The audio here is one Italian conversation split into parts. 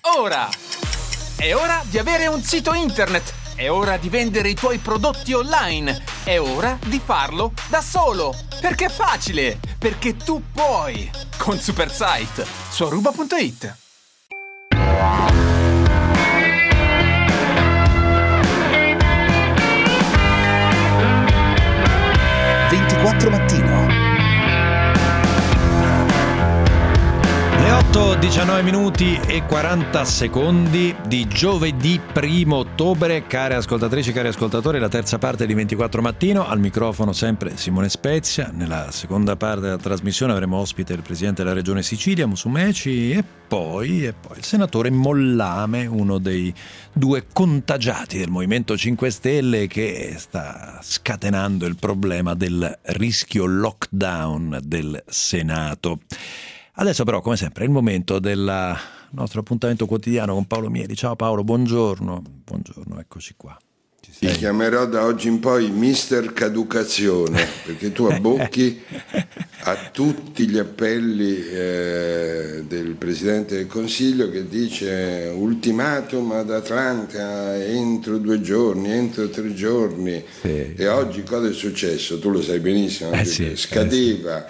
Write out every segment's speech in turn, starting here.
ora! È ora di avere un sito internet! È ora di vendere i tuoi prodotti online! È ora di farlo da solo! Perché è facile! Perché tu puoi! Con Supersite su Aruba.it. Mattino. Le 8:19 e 40 secondi di giovedì 1 ottobre. Care ascoltatrici, cari ascoltatori, la terza parte di 24 Mattino. Al microfono sempre Simone Spezia. Nella seconda parte della trasmissione avremo ospite il presidente della regione Sicilia, Musumeci, e poi il senatore Mollame, uno dei due contagiati del Movimento 5 Stelle che sta scatenando il problema del rischio lockdown del Senato. Adesso però, come sempre, è il momento del nostro appuntamento quotidiano con Paolo Mieli. Ciao Paolo, buongiorno. Buongiorno, eccoci qua. Ti chiamerò da oggi in poi Mister Caducazione, perché tu abbocchi a tutti gli appelli del Presidente del Consiglio che dice ultimatum ad Atlanta entro 2 giorni, entro 3 giorni. Sì. E oggi cosa è successo? Tu lo sai benissimo, scadeva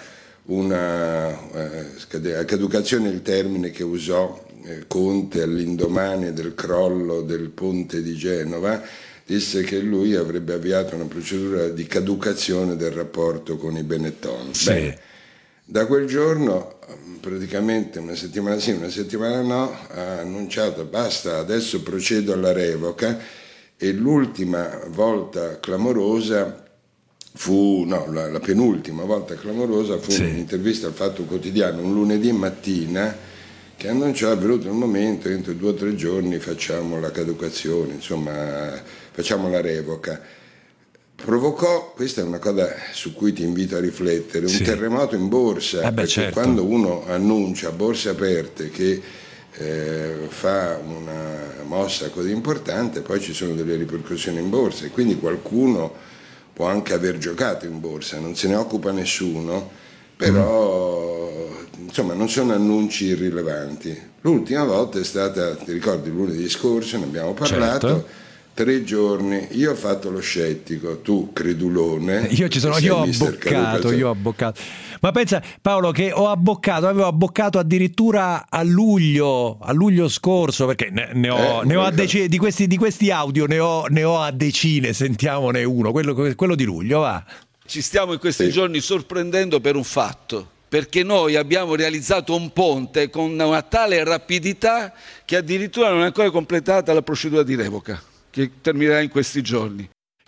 a caducazione il termine che usò Conte all'indomani del crollo del ponte di Genova. Disse che lui avrebbe avviato una procedura di caducazione del rapporto con i Benetton. Sì. Bene, da quel giorno, praticamente una settimana sì, una settimana no, ha annunciato basta, adesso procedo alla revoca, e l'ultima volta clamorosa la penultima volta clamorosa fu un'intervista al Fatto Quotidiano un lunedì mattina, che annunciò è venuto il momento, entro 2 o 3 giorni facciamo la caducazione, insomma facciamo la revoca. Provocò, questa è una cosa su cui ti invito a riflettere, un terremoto in borsa, perché certo, quando uno annuncia a borse aperte che fa una mossa così importante, poi ci sono delle ripercussioni in borsa, e quindi qualcuno può anche aver giocato in borsa, non se ne occupa nessuno, però insomma non sono annunci irrilevanti. L'ultima volta è stata, ti ricordi, lunedì scorso, ne abbiamo parlato, certo. 3 giorni, io ho fatto lo scettico, tu credulone. Io ho abboccato. Ma pensa Paolo che avevo abboccato addirittura a luglio scorso, perché ne ho a decine di questi audio, ne ho a decine, sentiamone uno, quello di luglio, va. Ci stiamo in questi giorni sorprendendo per un fatto, perché noi abbiamo realizzato un ponte con una tale rapidità che addirittura non è ancora completata la procedura di revoca, che terminerà in questi giorni.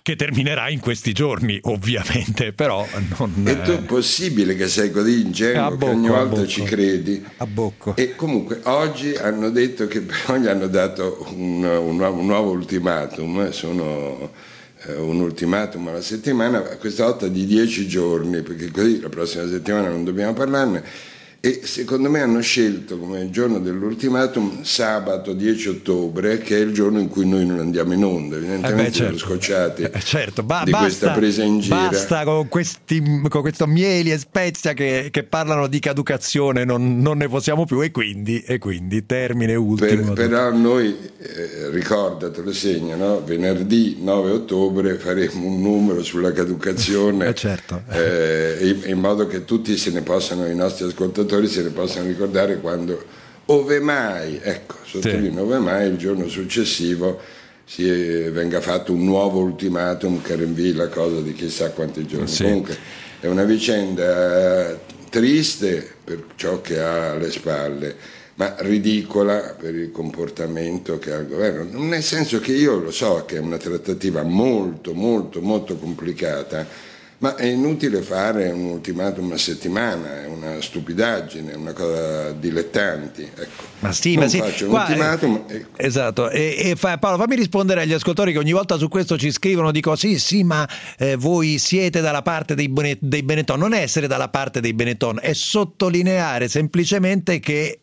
Ovviamente, però non... E tu è possibile che sei così ingenuo che ogni volta ci credi? E comunque oggi hanno detto che però gli hanno dato un nuovo ultimatum, un ultimatum alla settimana, questa volta di 10 giorni, perché così la prossima settimana non dobbiamo parlarne. E secondo me hanno scelto come giorno dell'ultimatum sabato 10 ottobre, che è il giorno in cui noi non andiamo in onda. Evidentemente siamo scocciati di questa presa in giro. Basta con questo Mieli e Spezia che parlano di caducazione, non ne possiamo più, e quindi termine ultimo. Però noi, ricordatelo, segna, no? Venerdì 9 ottobre faremo un numero sulla caducazione, in modo che tutti i nostri ascoltatori se ne possano ricordare quando, ove mai, sottolineo ove mai, il giorno successivo venga fatto un nuovo ultimatum che rinvii la cosa di chissà quanti giorni. Comunque è una vicenda triste per ciò che ha alle spalle, ma ridicola per il comportamento che ha il governo, nel senso che io lo so che è una trattativa molto molto molto complicata, ma è inutile fare un ultimatum a settimana, è una stupidaggine, è una cosa dilettanti. Faccio un ultimatum. Esatto. Paolo, fammi rispondere agli ascoltatori che ogni volta su questo ci scrivono, dico sì, ma voi siete dalla parte dei Benetton. Non è essere dalla parte dei Benetton, è sottolineare semplicemente che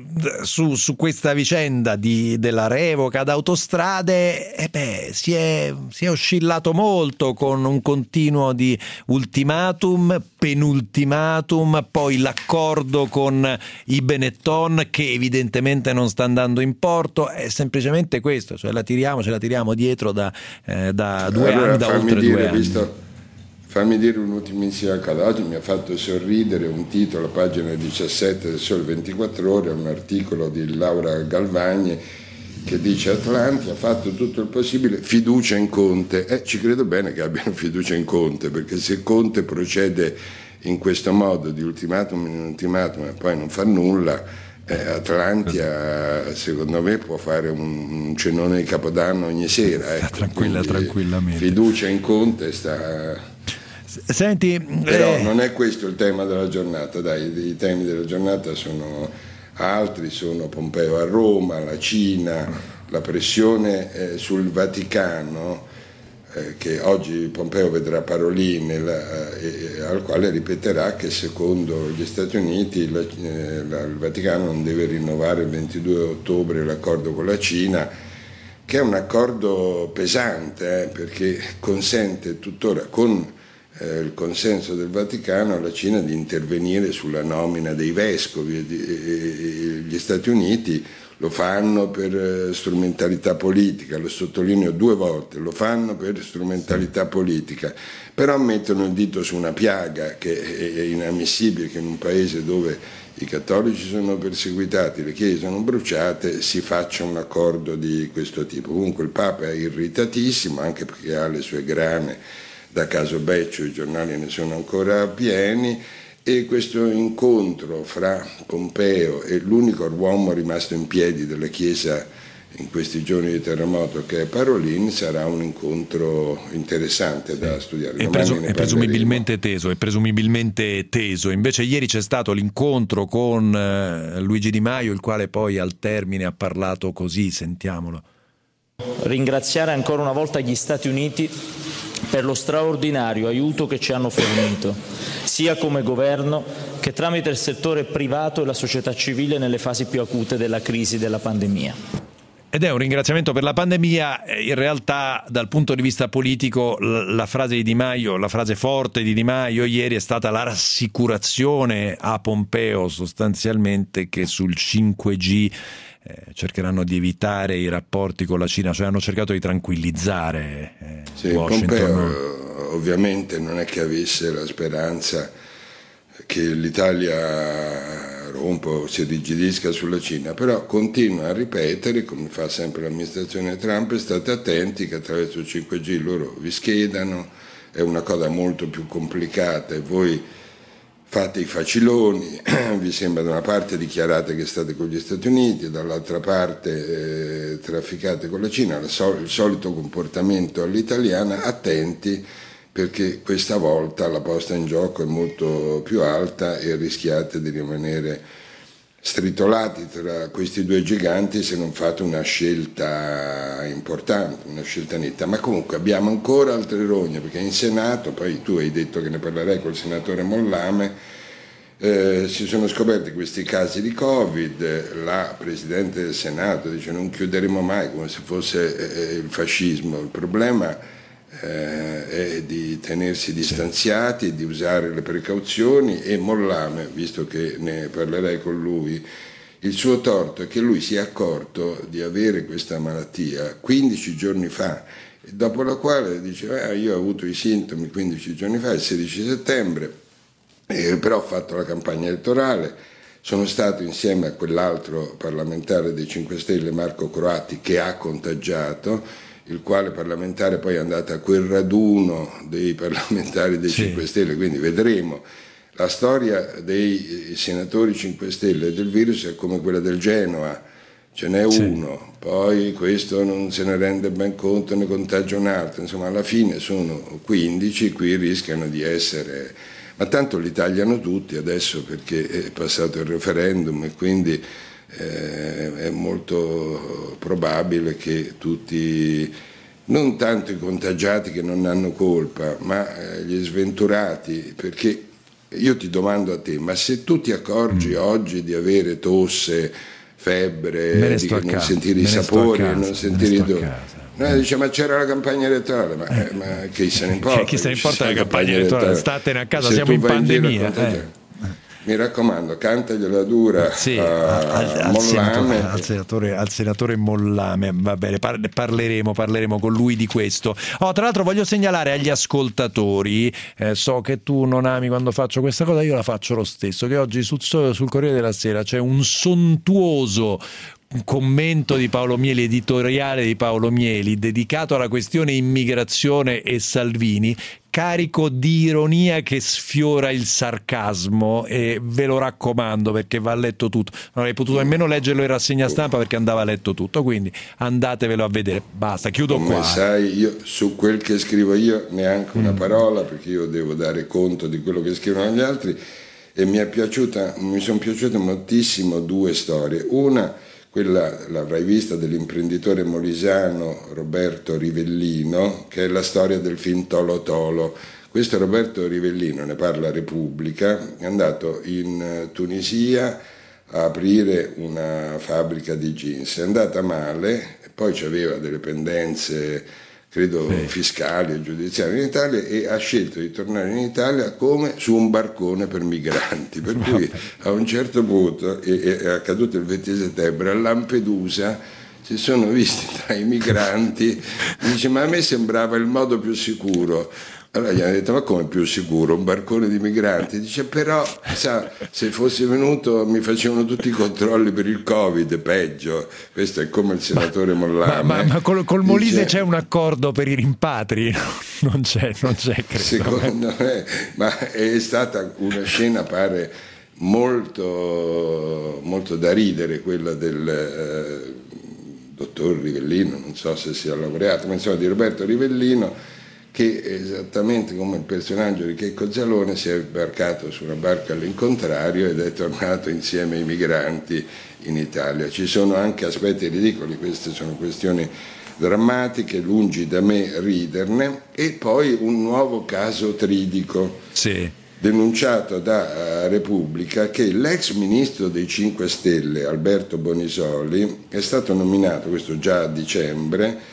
su questa vicenda della revoca d'Autostrade si è oscillato molto, con un continuo di ultimatum, penultimatum, poi l'accordo con i Benetton che evidentemente non sta andando in porto. È semplicemente questo, cioè ce la tiriamo dietro da 2 anni, da oltre 2 anni. Fammi dire un'ultimissima cosa. Oggi mi ha fatto sorridere un titolo, pagina 17 del Sole 24 Ore, un articolo di Laura Galvagni che dice: Atlantia ha fatto tutto il possibile, fiducia in Conte. Ci credo bene che abbiano fiducia in Conte, perché se Conte procede in questo modo di ultimatum in ultimatum e poi non fa nulla, Atlantia secondo me può fare un cenone di Capodanno ogni sera. Tranquillamente. Fiducia in Conte sta... Senti, però non è questo il tema della giornata, dai, i temi della giornata sono altri, sono Pompeo a Roma, la Cina, la pressione sul Vaticano, che oggi Pompeo vedrà Parolin, al quale ripeterà che secondo gli Stati Uniti il Vaticano non deve rinnovare il 22 ottobre l'accordo con la Cina, che è un accordo pesante, perché consente tuttora, con il consenso del Vaticano, alla Cina di intervenire sulla nomina dei vescovi. Gli Stati Uniti lo fanno per strumentalità politica, lo sottolineo 2 volte, lo fanno per strumentalità politica, però mettono il dito su una piaga che è inammissibile, che in un paese dove i cattolici sono perseguitati, le chiese sono bruciate, si faccia un accordo di questo tipo. Comunque il Papa è irritatissimo, anche perché ha le sue grane da caso Beccio, i giornali ne sono ancora pieni, e questo incontro fra Pompeo e l'unico uomo rimasto in piedi della Chiesa in questi giorni di terremoto, che è Parolin, sarà un incontro interessante da studiare. È presumibilmente teso. Invece ieri c'è stato l'incontro con Luigi Di Maio, il quale poi al termine ha parlato così, sentiamolo. Ringraziare ancora una volta gli Stati Uniti per lo straordinario aiuto che ci hanno fornito, sia come governo che tramite il settore privato e la società civile nelle fasi più acute della crisi della pandemia. Ed è un ringraziamento per la pandemia. In realtà dal punto di vista politico la frase di Di Maio, la frase forte di Di Maio ieri è stata la rassicurazione a Pompeo, sostanzialmente, che sul 5G cercheranno di evitare i rapporti con la Cina, cioè hanno cercato di tranquillizzare Washington. Pompeo ovviamente non è che avesse la speranza che l'Italia rompa o si irrigidisca sulla Cina, però continua a ripetere, come fa sempre l'amministrazione Trump: state attenti che attraverso il 5G loro vi schedano, è una cosa molto più complicata e voi fate i faciloni, vi sembra da una parte dichiarate che state con gli Stati Uniti, dall'altra parte trafficate con la Cina, il solito comportamento all'italiana. Attenti, perché questa volta la posta in gioco è molto più alta e rischiate di rimanere stritolati tra questi 2 giganti se non fate una scelta importante, una scelta netta. Ma comunque abbiamo ancora altre rogne, perché in Senato, poi tu hai detto che ne parlerei col senatore Mollame, si sono scoperti questi casi di Covid. La Presidente del Senato dice: non chiuderemo mai, come se fosse il fascismo. Il problema è di tenersi distanziati, di usare le precauzioni, e Mollame, visto che ne parlerei con lui, il suo torto è che lui si è accorto di avere questa malattia 15 giorni fa, dopo la quale dice: io ho avuto i sintomi 15 giorni fa, il 16 settembre, però ho fatto la campagna elettorale, sono stato insieme a quell'altro parlamentare dei 5 Stelle, Marco Croatti, che ha contagiato, il quale parlamentare poi è andato a quel raduno dei parlamentari dei 5 Stelle, quindi vedremo. La storia dei senatori 5 Stelle del virus è come quella del Genoa, ce n'è uno, poi questo non se ne rende ben conto, ne contagia un altro, insomma alla fine sono 15, qui rischiano di essere, ma tanto li tagliano tutti adesso perché è passato il referendum e quindi è molto probabile che tutti, non tanto i contagiati che non hanno colpa, ma gli sventurati, perché io ti domando a te, ma se tu ti accorgi oggi di avere tosse, febbre, di non sentire i sapori, non sentire i dolori. Dice, ma c'era la campagna elettorale, ma chi se ne importa? Chi se ne importa la campagna elettorale? Statene a casa, siamo in pandemia. Mi raccomando, cantagliela dura a Mollame. Al senatore Mollame, va bene, parleremo con lui di questo. Tra l'altro voglio segnalare agli ascoltatori, so che tu non ami quando faccio questa cosa, io la faccio lo stesso, che oggi sul Corriere della Sera c'è un sontuoso commento di Paolo Mieli, editoriale di Paolo Mieli, dedicato alla questione immigrazione e Salvini, carico di ironia che sfiora il sarcasmo, e ve lo raccomando perché va letto tutto. Non avrei potuto nemmeno leggerlo in rassegna stampa perché andava letto tutto, quindi andatevelo a vedere. Basta, chiudo qua. Come sai, io su quel che scrivo io neanche una parola, perché io devo dare conto di quello che scrivono gli altri, e mi sono piaciute moltissimo due storie. Una, quella l'avrai vista, dell'imprenditore molisano Roberto Rivellino, che è la storia del film Tolo Tolo. Questo Roberto Rivellino, ne parla Repubblica, è andato in Tunisia a aprire una fabbrica di jeans, è andata male, poi aveva delle pendenze credo fiscali e giudiziarie in Italia, e ha scelto di tornare in Italia come su un barcone per migranti, per cui a un certo punto, è accaduto il 20 settembre, a Lampedusa si sono visti tra i migranti, dice, ma a me sembrava il modo più sicuro. Allora gli hanno detto, ma come più sicuro, un barcone di migranti? Dice, però sa, se fossi venuto mi facevano tutti i controlli per il Covid, peggio. Questo è come il senatore Mollame. Ma col Molise c'è un accordo per i rimpatri? Non c'è, credo. Secondo me, ma è stata una scena, pare, molto, molto da ridere, quella del dottor Rivellino, non so se sia laureato, ma insomma di Roberto Rivellino, che esattamente come il personaggio di Checco Zalone si è imbarcato su una barca all'incontrario ed è tornato insieme ai migranti in Italia. Ci sono anche aspetti ridicoli, queste sono questioni drammatiche, lungi da me riderne. E poi un nuovo caso tridico, denunciato da Repubblica, che l'ex ministro dei 5 Stelle Alberto Bonisoli è stato nominato, questo già a dicembre,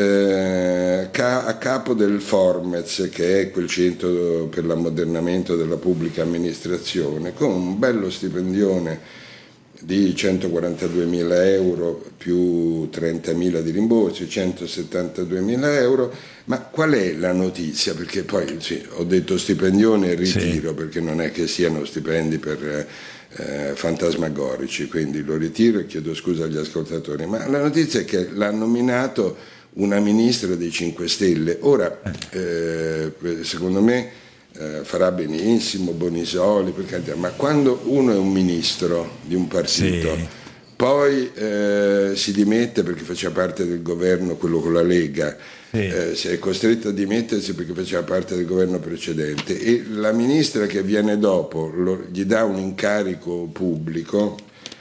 a capo del Formez, che è quel centro per l'ammodernamento della pubblica amministrazione, con un bello stipendione di 142.000 euro più 30.000 di rimborsi, 172.000 euro. Ma qual è la notizia? Perché poi ho detto stipendione e ritiro, perché non è che siano stipendi per fantasmagorici, quindi lo ritiro e chiedo scusa agli ascoltatori, ma la notizia è che l'ha nominato una ministra dei 5 Stelle. Ora, secondo me farà benissimo Bonisoli, ma quando uno è un ministro di un partito, poi si dimette perché faceva parte del governo, quello con la Lega, si è costretto a dimettersi perché faceva parte del governo precedente, e la ministra che viene dopo gli dà un incarico pubblico,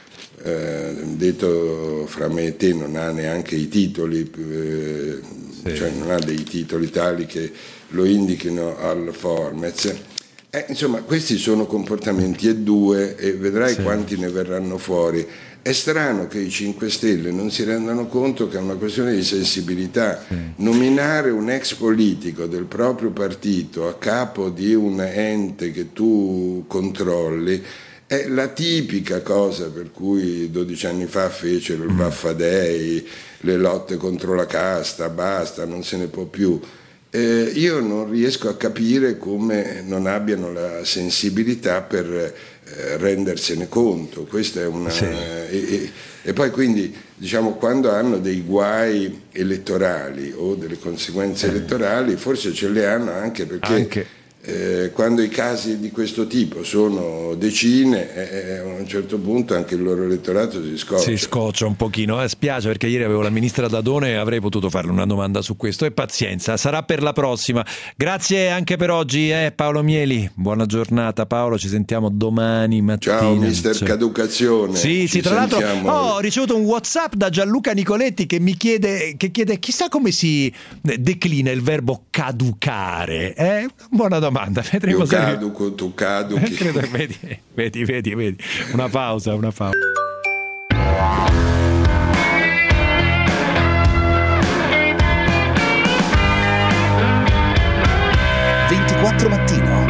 detto fra me e te, non ha neanche i titoli, cioè non ha dei titoli tali che lo indichino al Formez. Insomma, questi sono comportamenti, e vedrai quanti ne verranno fuori. È strano che i 5 Stelle non si rendano conto che è una questione di sensibilità. Nominare un ex politico del proprio partito a capo di un ente che tu controlli è la tipica cosa per cui 12 anni fa fecero il Vaffa Dei, le lotte contro la casta, basta, non se ne può più. Io non riesco a capire come non abbiano la sensibilità per rendersene conto. Questa è una e poi quindi, diciamo, quando hanno dei guai elettorali o delle conseguenze elettorali, forse ce le hanno anche perché quando i casi di questo tipo sono decine, a un certo punto anche il loro elettorato si scoccia un pochino. Spiace, perché ieri avevo la ministra Dadone e avrei potuto farle una domanda su questo, e pazienza, sarà per la prossima. Grazie anche per oggi, Paolo Mieli, buona giornata. Paolo, ci sentiamo domani mattina. Ciao mister Caducazione. Sì, tra l'altro ho ricevuto un WhatsApp da Gianluca Nicoletti che mi chiede chissà come si declina il verbo caducare. Buona domanda. Vedremo. Io caduco, tu caduchi. Vedi. Una pausa. Mattino.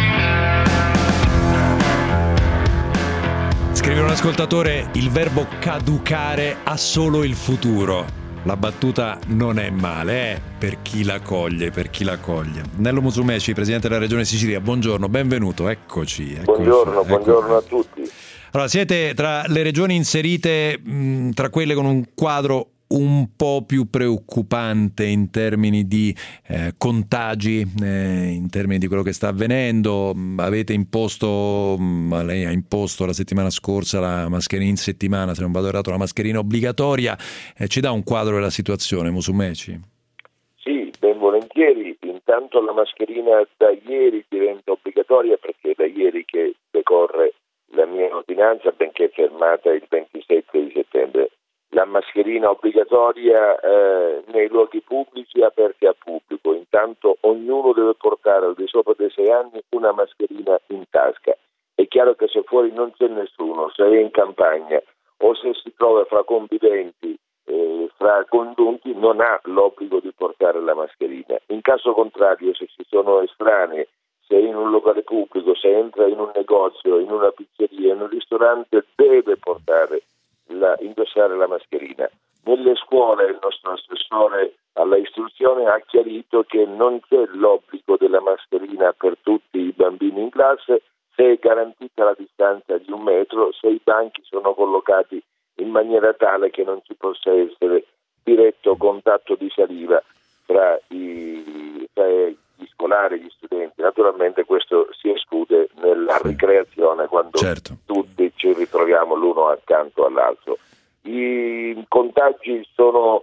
Scrive un ascoltatore: il verbo caducare ha solo il futuro. La battuta non è male, per chi la coglie, Nello Musumeci, presidente della Regione Sicilia, buongiorno, benvenuto, eccoci. Buongiorno a tutti. Allora, siete tra le regioni inserite tra quelle con un quadro un po' più preoccupante in termini di contagi, in termini di quello che sta avvenendo. Avete imposto, lei ha imposto la settimana scorsa la mascherina in settimana, se non vado errato, la mascherina obbligatoria. Ci dà un quadro della situazione, Musumeci? Sì, ben volentieri. Intanto la mascherina da ieri diventa obbligatoria, perché è da ieri che decorre la mia ordinanza, benché fermata il 27 di settembre. La mascherina obbligatoria nei luoghi pubblici aperti al pubblico. Intanto ognuno deve portare al di sopra dei 6 anni una mascherina in tasca. È chiaro che se fuori non c'è nessuno, se è in campagna o se si trova fra conviventi, fra congiunti, non ha l'obbligo di portare la mascherina. In caso contrario, se ci sono estranei, se è in un locale pubblico, se entra in un negozio, in una pizzeria, in un ristorante, deve indossare la mascherina. Nelle scuole il nostro assessore alla istruzione ha chiarito che non c'è l'obbligo della mascherina per tutti i bambini in classe se è garantita la distanza di 1 metro, se i banchi sono collocati in maniera tale che non ci possa essere diretto contatto di saliva tra gli scolari e gli studenti. Naturalmente questo si esclude nella ricreazione, quando tutti ci ritroviamo l'uno accanto all'altro. I contagi sono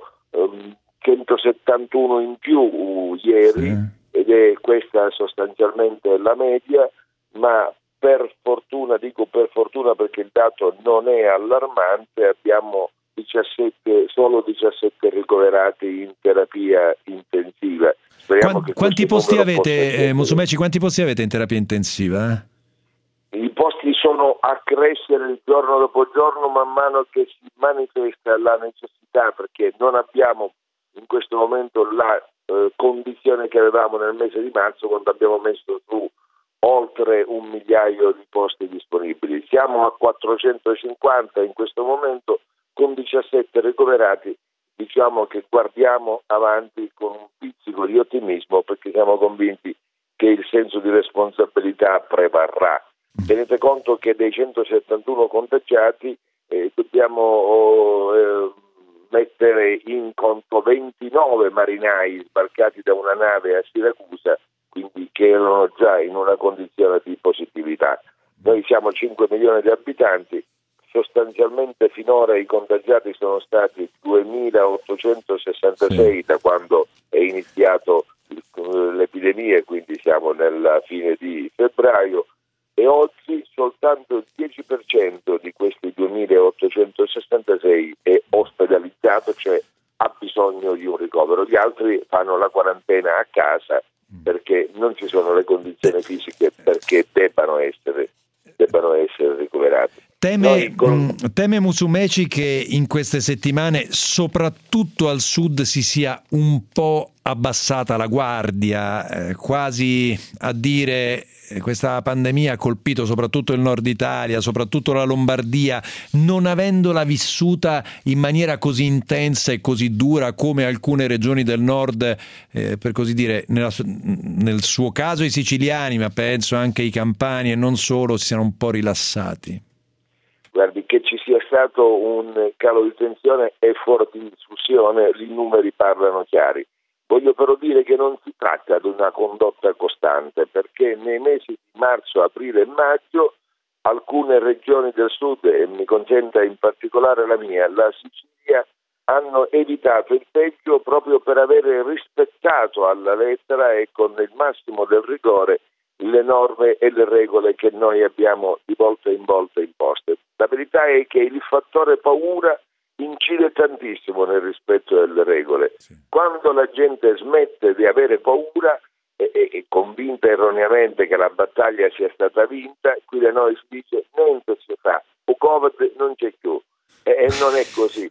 171 in più ieri, ed è questa sostanzialmente la media, ma per fortuna, dico per fortuna perché il dato non è allarmante, abbiamo solo 17 ricoverati in terapia intensiva. Quanti posti avete, Musumeci, quanti posti avete in terapia intensiva? I posti sono a crescere giorno dopo giorno man mano che si manifesta la necessità, perché non abbiamo in questo momento la condizione che avevamo nel mese di marzo, quando abbiamo messo su oltre 1 migliaio di posti disponibili. Siamo a 450 in questo momento con 17 ricoverati. Diciamo che guardiamo avanti con un pizzico di ottimismo, perché siamo convinti che il senso di responsabilità prevarrà. Tenete conto che dei 171 contagiati dobbiamo mettere in conto 29 marinai sbarcati da una nave a Siracusa, quindi che erano già in una condizione di positività. Noi siamo 5 milioni di abitanti, sostanzialmente finora i contagiati sono stati 2.866 da quando è iniziato l'epidemia, quindi siamo nella fine di febbraio, e oggi soltanto il 10% di questi 2.866 è ospedalizzato, cioè ha bisogno di un ricovero. Gli altri fanno la quarantena a casa perché non ci sono le condizioni fisiche perché debbano essere ricoverati. Teme Musumeci che in queste settimane, soprattutto al sud, si sia un po' abbassata la guardia, quasi a dire questa pandemia ha colpito soprattutto il nord Italia, soprattutto la Lombardia, non avendola vissuta in maniera così intensa e così dura come alcune regioni del nord, per così dire, nel suo caso i siciliani, ma penso anche i campani e non solo, si siano un po' rilassati. Guardi, che ci sia stato un calo di tensione è fuori di discussione, i numeri parlano chiari. Voglio però dire che non si tratta di una condotta costante, perché nei mesi di marzo, aprile e maggio alcune regioni del sud, e mi consenta in particolare la mia, la Sicilia, hanno evitato il peggio proprio per avere rispettato alla lettera e con il massimo del rigore le norme e le regole che noi abbiamo di volta in volta imposte. La verità è che il fattore paura incide tantissimo nel rispetto delle regole. Quando la gente smette di avere paura e convinta erroneamente che la battaglia sia stata vinta, qui da noi si dice niente si fa, o Covid non c'è più. E non è così,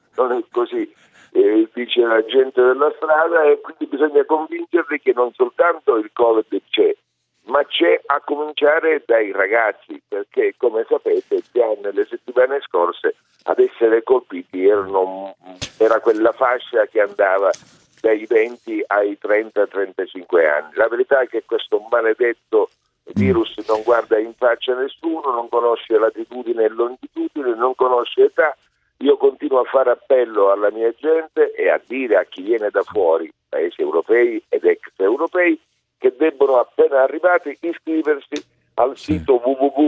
dice la gente della strada, e quindi bisogna convincerli che non soltanto il Covid c'è, ma c'è a cominciare dai ragazzi, perché come sapete già nelle settimane scorse ad essere colpiti era quella fascia che andava dai 20 ai 30-35 anni. La verità è che questo maledetto virus non guarda in faccia a nessuno, non conosce latitudine e longitudine, non conosce età. Io continuo a fare appello alla mia gente e a dire a chi viene da fuori, paesi europei ed extraeuropei, che debbono appena arrivati iscriversi al sito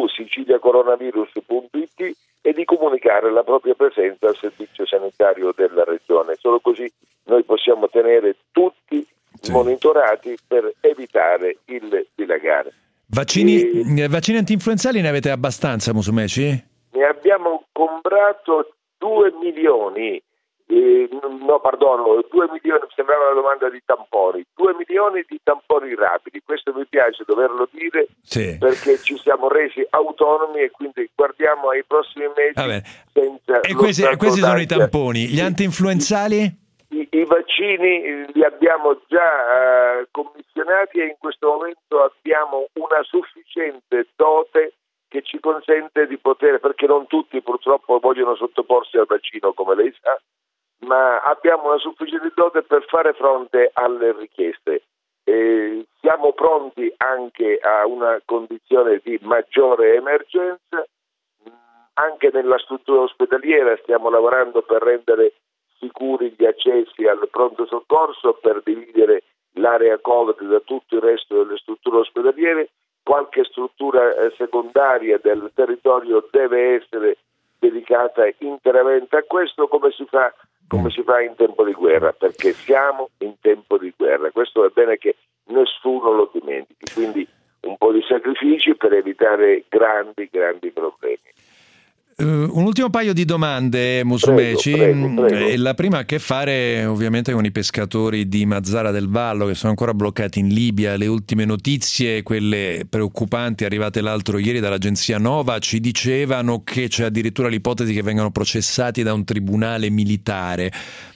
www.siciliacoronavirus.it e di comunicare la propria presenza al servizio sanitario della regione. Solo così noi possiamo tenere tutti monitorati per evitare il dilagare. Vaccini antinfluenzali ne avete abbastanza, Musumeci? Ne abbiamo comprato 2 milioni. 2 milioni, sembrava una domanda di tamponi, 2 milioni di tamponi rapidi. Questo mi piace doverlo dire, perché ci siamo resi autonomi e quindi guardiamo ai prossimi mesi. Senza e questi sono i tamponi. Gli antinfluenzali? I vaccini li abbiamo già commissionati e in questo momento abbiamo una sufficiente dote che ci consente di poter, perché non tutti purtroppo vogliono sottoporsi al vaccino, come lei sa, ma abbiamo una sufficiente dote per fare fronte alle richieste. Siamo pronti anche a una condizione di maggiore emergenza. Anche nella struttura ospedaliera stiamo lavorando per rendere sicuri gli accessi al pronto soccorso, per dividere l'area Covid da tutto il resto delle strutture ospedaliere. Qualche struttura secondaria del territorio deve essere dedicata interamente a questo, come si fa in tempo di guerra, perché siamo in tempo di guerra. Questo è bene che nessuno lo dimentichi, quindi un po' di sacrifici per evitare grandi problemi. Un ultimo paio di domande, Musumeci. Prego. La prima ha a che fare ovviamente con i pescatori di Mazara del Vallo che sono ancora bloccati in Libia. Le ultime notizie, quelle preoccupanti arrivate l'altro ieri dall'agenzia Nova, ci dicevano che c'è addirittura l'ipotesi che vengano processati da un tribunale militare.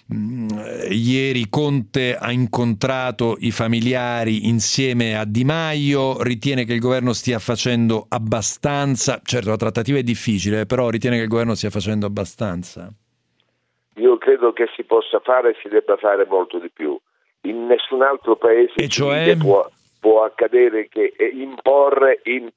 Ieri Conte ha incontrato i familiari insieme a Di Maio, ritiene che il governo stia facendo abbastanza, certo la trattativa è difficile, però ritiene che il governo stia facendo abbastanza? Io credo che si possa fare e si debba fare molto di più. In nessun altro paese può accadere che imporre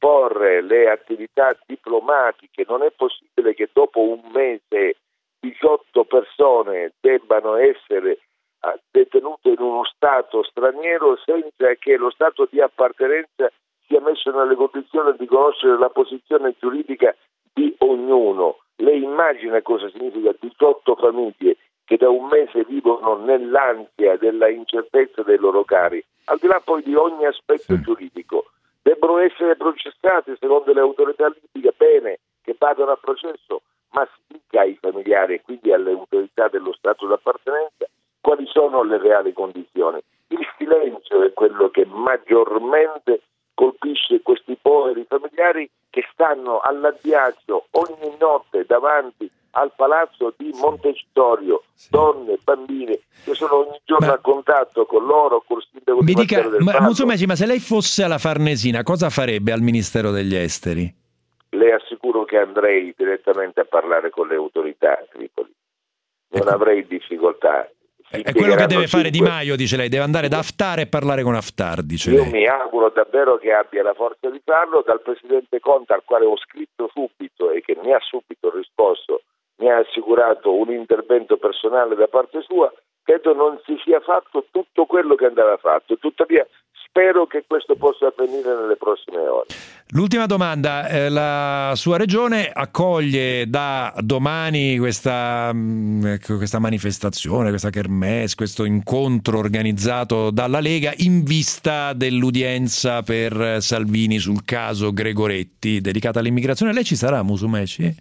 le attività diplomatiche. Non è possibile che dopo un mese 18 persone debbano essere detenute in uno Stato straniero senza che lo Stato di appartenenza sia messo nelle condizioni di conoscere la posizione giuridica di ognuno. Lei immagina cosa significa 18 famiglie che da un mese vivono nell'ansia della incertezza dei loro cari, al di là poi di ogni aspetto giuridico. Debbono essere processati secondo le autorità libiche, bene, che vadano a processo, ma si dica ai familiari e quindi alle autorità dello Stato d'appartenenza quali sono le reali condizioni. Il silenzio è quello che maggiormente colpisce questi poveri familiari che stanno all'addiaccio ogni notte davanti al palazzo di Montecitorio, donne, bambini che sono ogni giorno a contatto con loro, col sindaco di Martello del Vallo. Musumeci, ma se lei fosse alla Farnesina cosa farebbe al Ministero degli Esteri? Le assicuro che andrei direttamente a parlare con le autorità a Tripoli. Non avrei difficoltà. È quello che deve fare Di Maio, dice lei, deve andare da Haftar e parlare con Haftar, dice lei. Io mi auguro davvero che abbia la forza di farlo. Dal presidente Conte, al quale ho scritto subito e che mi ha subito risposto, mi ha assicurato un intervento personale da parte sua, credo non si sia fatto tutto quello che andava fatto. Tuttavia spero che questo possa avvenire nelle prossime ore. L'ultima domanda, la sua regione accoglie da domani questa manifestazione, questa kermesse, questo incontro organizzato dalla Lega in vista dell'udienza per Salvini sul caso Gregoretti dedicata all'immigrazione. Lei ci sarà, Musumeci?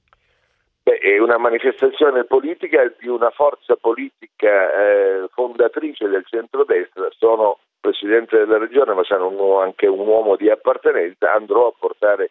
È una manifestazione politica di una forza politica fondatrice del centrodestra. Sono presidente della regione, ma sono anche un uomo di appartenenza. Andrò a portare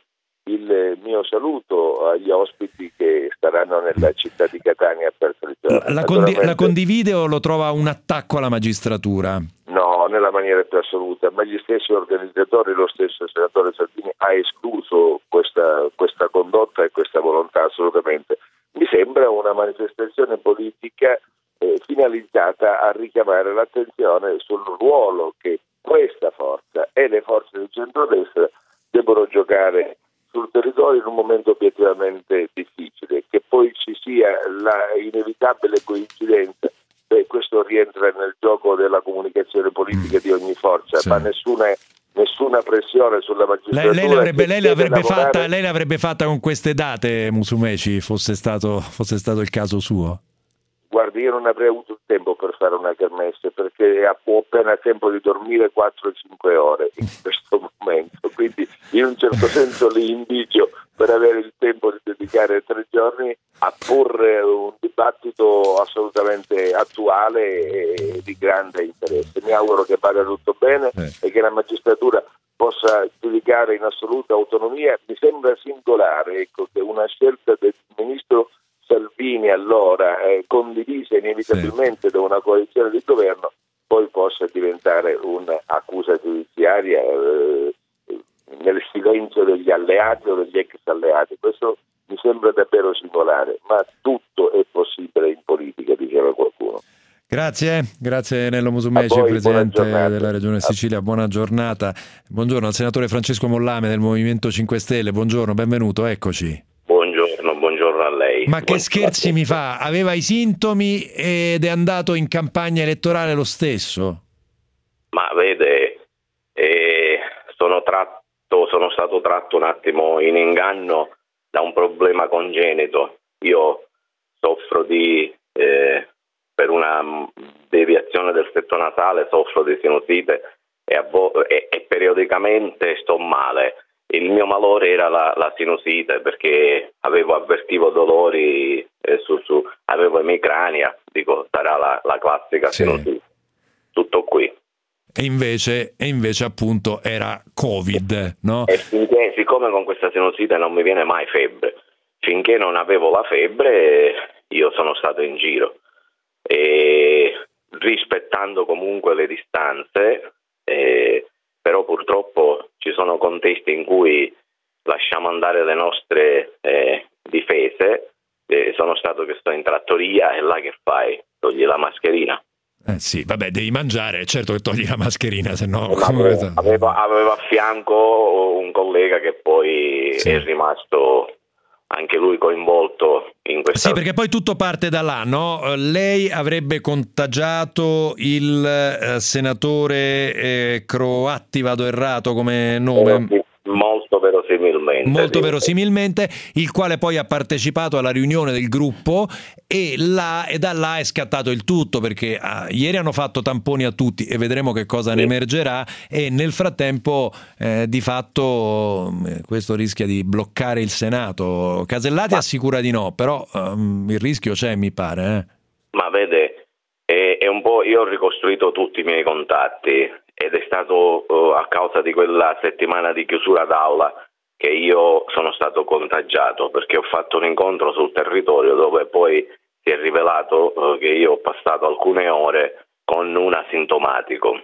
il mio saluto agli ospiti che staranno nella città di Catania per 3 giorni. La condivide o lo trova un attacco alla magistratura? No, nella maniera più assoluta, ma gli stessi organizzatori, lo stesso senatore Salvini ha escluso questa condotta e questa volontà assolutamente. Mi sembra una manifestazione politica finalizzata a richiamare l'attenzione sul ruolo che questa forza e le forze del centrodestra debbono giocare sul territorio in un momento obiettivamente difficile. Che poi ci sia la inevitabile coincidenza, questo rientra nel gioco della comunicazione politica di ogni forza, sì. Ma nessuna pressione sulla magistratura. Lei l'avrebbe fatta con queste date, Musumeci, fosse stato il caso suo? Guardi, io non avrei avuto il tempo per fare una kermesse, perché ho appena tempo di dormire 4-5 ore in questo momento, quindi in un certo senso li invidio per avere il tempo di dedicare 3 giorni a porre un dibattito assolutamente attuale e di grande interesse. Mi auguro che vada tutto bene e che la magistratura possa giudicare in assoluta autonomia. Mi sembra singolare, che una scelta del ministro Salvini allora condivisa inevitabilmente da una coalizione di governo poi possa diventare un'accusa giudiziaria nel silenzio degli alleati o degli ex alleati. Questo mi sembra davvero singolare, ma tutto è possibile in politica, diceva qualcuno. Grazie Nello Musumeci, Presidente della Regione Sicilia, buona giornata. Buongiorno al senatore Francesco Mollame del Movimento 5 Stelle, buongiorno, benvenuto, eccoci. Buongiorno a lei. Ma che scherzi mi fa? Aveva i sintomi ed è andato in campagna elettorale lo stesso? Ma vede, sono stato tratto un attimo in inganno da un problema congenito. Io soffro per una deviazione del setto nasale, soffro di sinusite e periodicamente sto male. Il mio malore era la sinusite, perché avvertivo dolori, avevo emicrania, dico sarà la classica sinusite. Tutto qui. E invece appunto era Covid, no? E siccome con questa sinusite non mi viene mai febbre, finché non avevo la febbre io sono stato in giro, e rispettando comunque le distanze, però purtroppo ci sono contesti in cui lasciamo andare le nostre difese. Sono stato che sto in trattoria e là che fai? Togli la mascherina. Sì, vabbè, devi mangiare, certo che togli la mascherina, se no... Aveva a fianco un collega che poi è rimasto anche lui coinvolto in questa... Sì, perché poi tutto parte da là, no? Lei avrebbe contagiato il senatore Croatti, vado errato come nome? Molto verosimilmente, il quale poi ha partecipato alla riunione del gruppo e da là è scattato il tutto, perché ieri hanno fatto tamponi a tutti e vedremo che cosa ne emergerà, e nel frattempo di fatto questo rischia di bloccare il Senato. Casellati assicura di no, però il rischio c'è, mi pare. Ma vede, è un po', io ho ricostruito tutti i miei contatti ed è stato a causa di quella settimana di chiusura d'aula che io sono stato contagiato, perché ho fatto un incontro sul territorio dove poi si è rivelato che io ho passato alcune ore con un asintomatico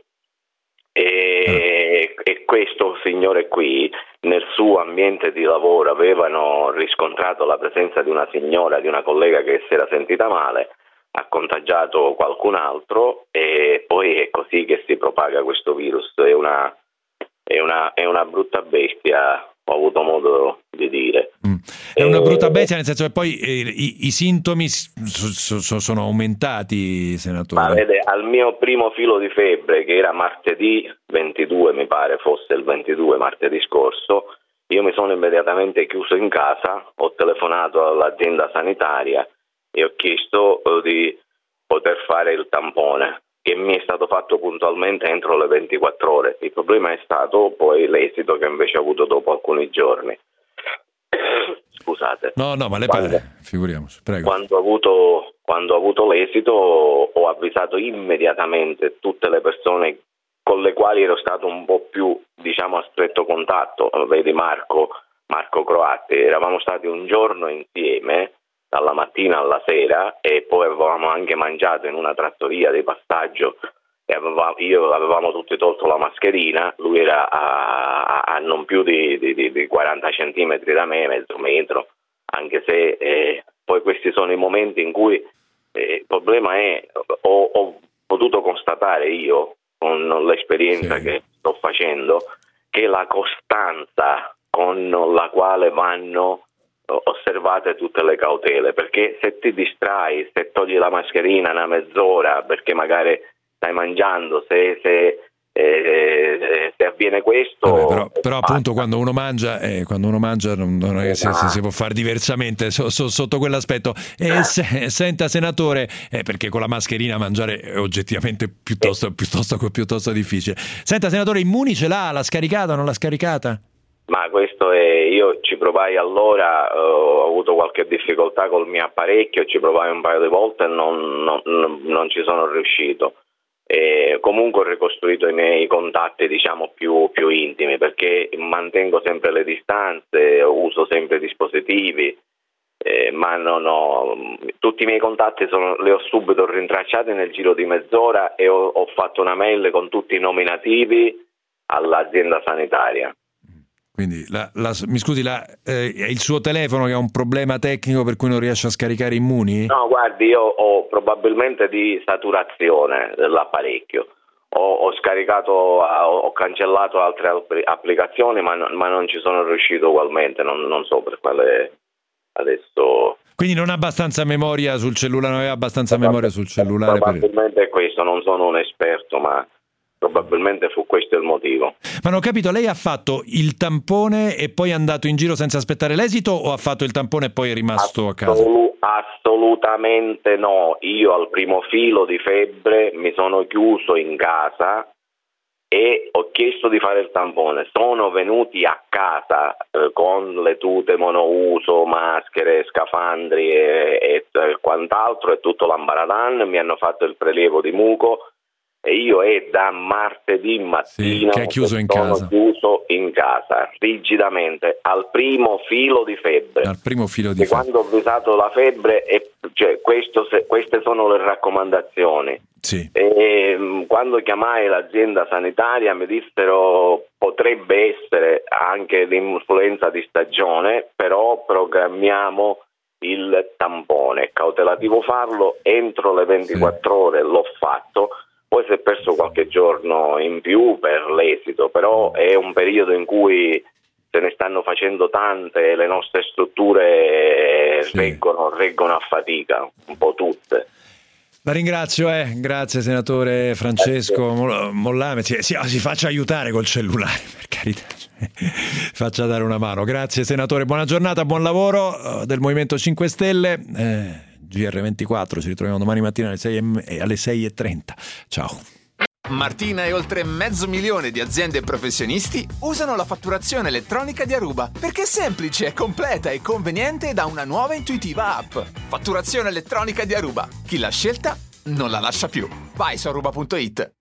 e questo signore qui nel suo ambiente di lavoro avevano riscontrato la presenza di una signora, di una collega che si era sentita male, ha contagiato qualcun altro e poi è così che si propaga questo virus. È una brutta bestia, ho avuto modo di dire. È una brutta bestia, nel senso che poi i sintomi sono aumentati, senatore. Ma vede, al mio primo filo di febbre, che era martedì 22, mi pare fosse il 22, martedì scorso, io mi sono immediatamente chiuso in casa, ho telefonato all'azienda sanitaria e ho chiesto di poter fare il tampone, che mi è stato fatto puntualmente entro le 24 ore. Il problema è stato poi l'esito che invece ho avuto dopo alcuni giorni. Scusate. No, ma le pare, figuriamoci, prego. Quando ho avuto l'esito ho avvisato immediatamente tutte le persone con le quali ero stato un po' più, a stretto contatto. Vedi Marco, Marco Croatti, eravamo stati un giorno insieme dalla mattina alla sera e poi avevamo anche mangiato in una trattoria di passaggio e avevamo tutti tolto la mascherina, lui era a non più di 40 centimetri da me, mezzo metro, anche se poi questi sono i momenti in cui il problema è, ho potuto constatare io con l'esperienza che sto facendo, che la costanza con la quale vanno osservate tutte le cautele, perché se ti distrai, se togli la mascherina una mezz'ora perché magari stai mangiando, se avviene questo... Però appunto quando uno mangia non è che si può fare diversamente sotto quell'aspetto. Senta senatore, perché con la mascherina mangiare è oggettivamente piuttosto difficile. Senta senatore, Immuni ce l'ha scaricata o non l'ha scaricata? Ma questo io ci provai allora, ho avuto qualche difficoltà col mio apparecchio, ci provai un paio di volte e non ci sono riuscito. Comunque ho ricostruito i miei contatti diciamo più intimi, perché mantengo sempre le distanze, uso sempre dispositivi, ma tutti i miei contatti li ho subito rintracciati nel giro di mezz'ora e ho fatto una mail con tutti i nominativi all'azienda sanitaria. Quindi mi scusi, è il suo telefono che ha un problema tecnico per cui non riesce a scaricare Immuni? No, guardi, io ho probabilmente di saturazione dell'apparecchio. Ho scaricato, ho cancellato altre applicazioni, ma non ci sono riuscito ugualmente. Non so per quale adesso. Quindi non ha abbastanza memoria sul cellulare, non aveva abbastanza memoria sul cellulare. Probabilmente è questo, non sono un esperto, ma probabilmente fu questo il motivo. Ma non ho capito, lei ha fatto il tampone e poi è andato in giro senza aspettare l'esito o ha fatto il tampone e poi è rimasto a casa? Assolutamente no, io al primo filo di febbre mi sono chiuso in casa e ho chiesto di fare il tampone. Sono venuti a casa con le tute monouso, maschere, scafandri e quant'altro e tutto l'ambaradan, mi hanno fatto il prelievo di muco. E io da martedì mattina che è chiuso in casa. Chiuso in casa rigidamente al primo filo di febbre. Quando ho visato la febbre, queste sono le raccomandazioni. Sì. E quando chiamai l'azienda sanitaria mi dissero potrebbe essere anche l'influenza di stagione, però programmiamo il tampone. È cautelativo farlo entro le 24 ore, l'ho fatto. Poi si è perso qualche giorno in più per l'esito, però è un periodo in cui se ne stanno facendo tante, le nostre strutture reggono a fatica, un po' tutte. La ringrazio, grazie senatore Francesco Mollame, si faccia aiutare col cellulare, per carità, faccia dare una mano. Grazie senatore, buona giornata, buon lavoro del Movimento 5 Stelle. GR24, ci ritroviamo domani mattina alle 6:30. Ciao. Martina e oltre 500.000 di aziende e professionisti usano la fatturazione elettronica di Aruba perché è semplice, completa e conveniente da una nuova intuitiva app. Fatturazione elettronica di Aruba. Chi l'ha scelta non la lascia più. Vai su aruba.it.